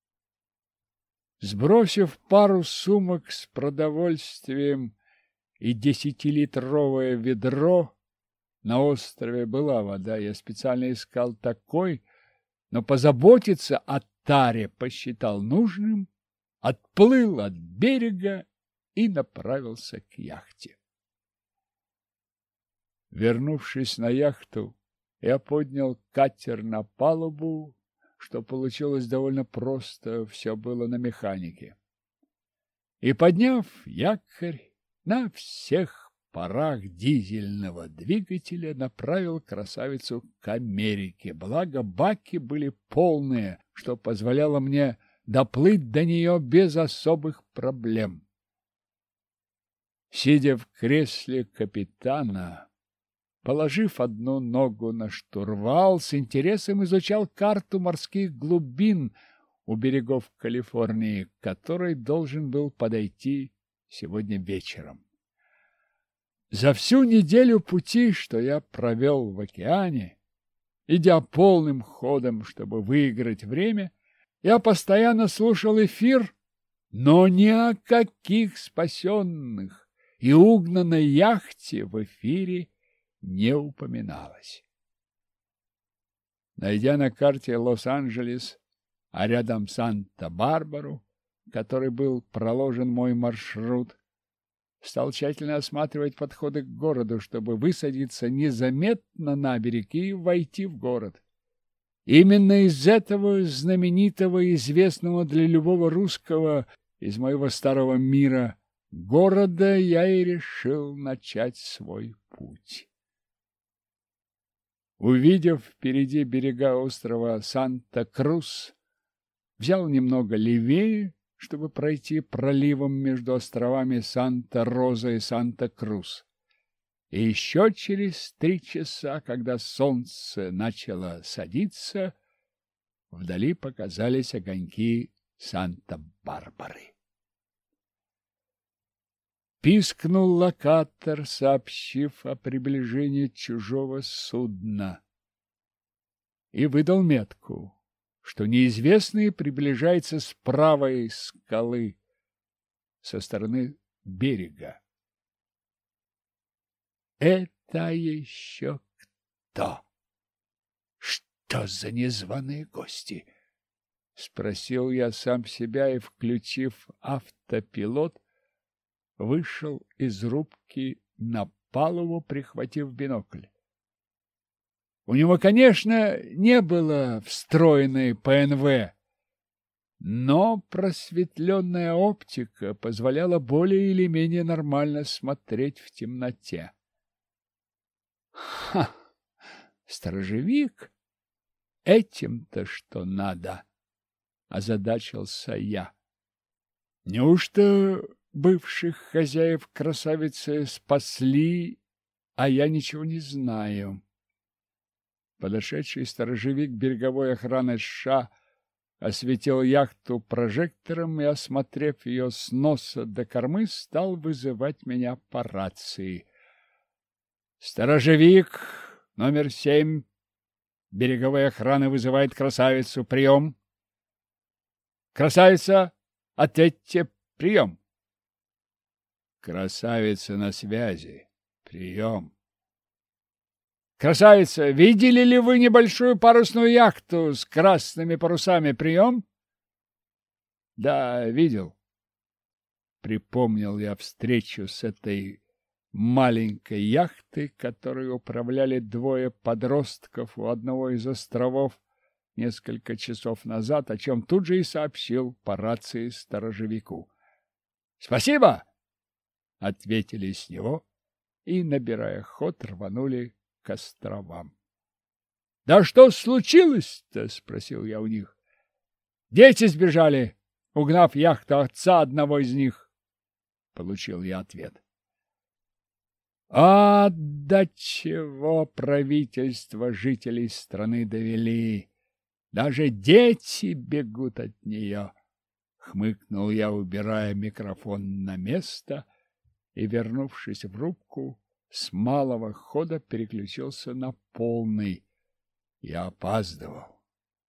Сбросив пару сумок с продовольствием и 10-литровое ведро, на острове была вода, я специально искал такой, но позаботиться о таре посчитал нужным, отплыл от берега и направился к яхте. Вернувшись на яхту, я поднял катер на палубу, что получилось довольно просто, все было на механике. И, подняв якорь, на всех парах дизельного двигателя направил красавицу к Америке. Благо, баки были полные, что позволяло мне доплыть до нее без особых проблем. Сидя в кресле капитана, положив одну ногу на штурвал, с интересом изучал карту морских глубин у берегов Калифорнии, к которой должен был подойти сегодня вечером. За всю неделю пути, что я провел в океане, идя полным ходом, чтобы выиграть время, я постоянно слушал эфир, но ни о каких спасенных и угнанной яхте в эфире не упоминалось. Найдя на карте Лос-Анджелес, а рядом Санта-Барбару, который был проложен мой маршрут, стал тщательно осматривать подходы к городу, чтобы высадиться незаметно на берег и войти в город. Именно из этого знаменитого и известного для любого русского из моего старого мира города я и решил начать свой путь. Увидев впереди берега острова Санта-Крус, взял немного левее, чтобы пройти проливом между островами Санта-Роза и Санта-Крус. И еще через 3 часа, когда солнце начало садиться, Вдали показались огоньки Санта-Барбары. Пискнул локатор, сообщив о приближении чужого судна, и выдал метку, что неизвестный приближается с правой скалы со стороны берега. Это еще кто? Что за незваные гости? Спросил я сам себя и, включив автопилот, вышел из рубки на палубу, прихватив бинокль. У него, конечно, не было встроенной ПНВ, но просветленная оптика позволяла более или менее нормально смотреть в темноте. Ха! Сторожевик? Этим-то что надо? Озадачился я. Неужто бывших хозяев красавицы спасли, а я ничего не знаю? Подошедший сторожевик береговой охраны США осветил яхту прожектором и, осмотрев ее с носа до кормы, стал вызывать меня по рации. «Сторожевик номер 7 береговой охраны вызывает красавицу. Прием!» «Красавица, ответьте, прием!» «Красавица на связи. Прием!» «Красавица, видели ли вы небольшую парусную яхту с красными парусами? Прием?» «Да, видел». Припомнил я встречу с этой маленькой яхтой, которой управляли двое подростков у одного из островов несколько часов назад, о чем тут же и сообщил по рации сторожевику. «Спасибо!» — ответили с него и, набирая ход, рванули к островам. «Да что случилось-то?» — спросил я у них. «Дети сбежали, угнав яхту отца одного из них», — получил я ответ. А до чего правительство жителей страны довели! Даже дети бегут от нее! Хмыкнул я, убирая микрофон на место, и, вернувшись в рубку, с малого хода переключился на полный. Я опаздывал.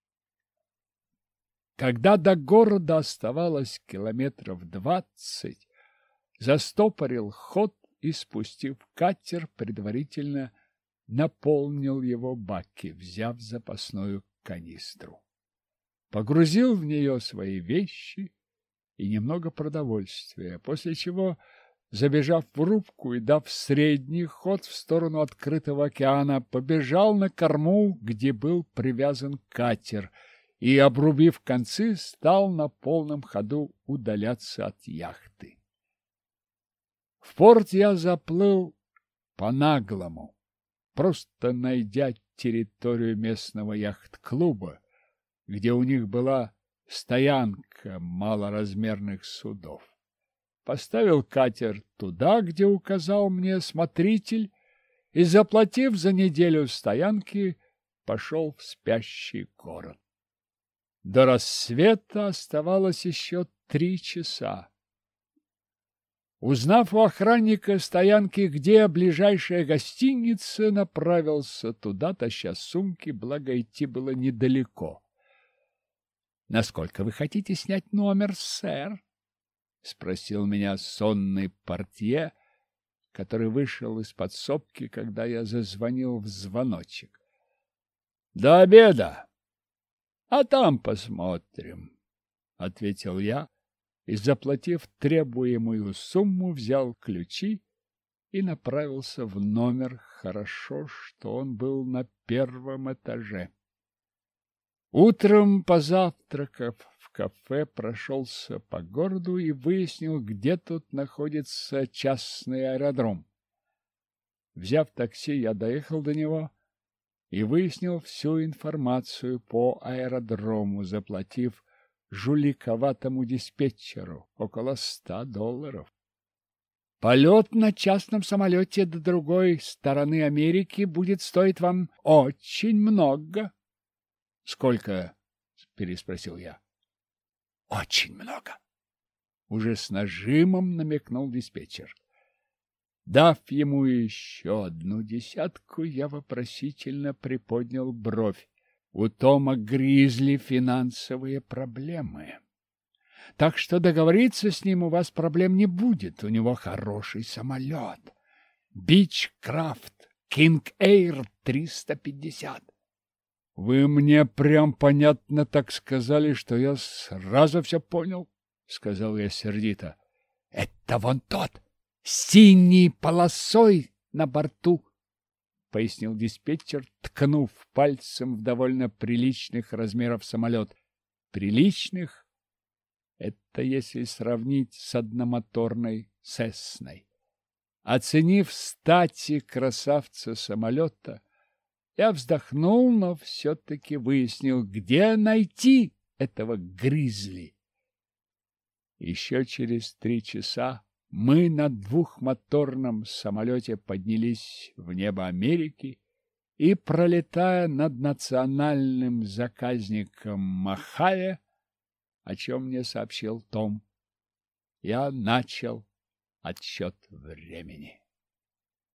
Когда до города оставалось километров 20, застопорил ход и, спустив катер, предварительно наполнил его баки, взяв запасную канистру. Погрузил в нее свои вещи и немного продовольствия, после чего, забежав в рубку и дав средний ход в сторону открытого океана, побежал на корму, где был привязан катер, и, обрубив концы, стал на полном ходу удаляться от яхты. В порт я заплыл по-наглому, просто найдя территорию местного яхт-клуба, где у них была стоянка малоразмерных судов. Поставил катер туда, где указал мне смотритель, и, заплатив за неделю стоянки, пошел в спящий город. До рассвета оставалось еще 3 часа. Узнав у охранника стоянки, где ближайшая гостиница, направился туда, таща сумки, благо идти было недалеко. — Насколько вы хотите снять номер, сэр? — спросил меня сонный портье, который вышел из подсобки, когда я зазвонил в звоночек. — До обеда, а там посмотрим, — ответил я и, заплатив требуемую сумму, взял ключи и направился в номер. Хорошо, что он был на 1-м этаже. Утром, позавтракав в кафе, прошелся по городу и выяснил, где тут находится частный аэродром. Взяв такси, я доехал до него и выяснил всю информацию по аэродрому, заплатив жуликоватому диспетчеру около $100. Полет на частном самолете до другой стороны Америки будет стоить вам очень много. — Сколько? — переспросил я. Очень много. Уже с нажимом намекнул диспетчер. Дав ему еще одну десятку, я вопросительно приподнял бровь. У Тома Гризли финансовые проблемы. Так что договориться с ним у вас проблем не будет. У него хороший самолет. Бичкрафт Кинг Эйр 350. Вы мне прям понятно так сказали, что я сразу все понял, сказал я сердито. Это вон тот, с синей полосой на борту, пояснил диспетчер, ткнув пальцем в довольно приличных размеров самолет. Приличных — это если сравнить с одномоторной Сесной. Оценив стати красавца самолета, я вздохнул, но все-таки выяснил, где найти этого Гризли. Еще через 3 часа мы на двухмоторном самолете поднялись в небо Америки и, пролетая над национальным заказником Махаве, о чем мне сообщил Том, я начал отсчет времени.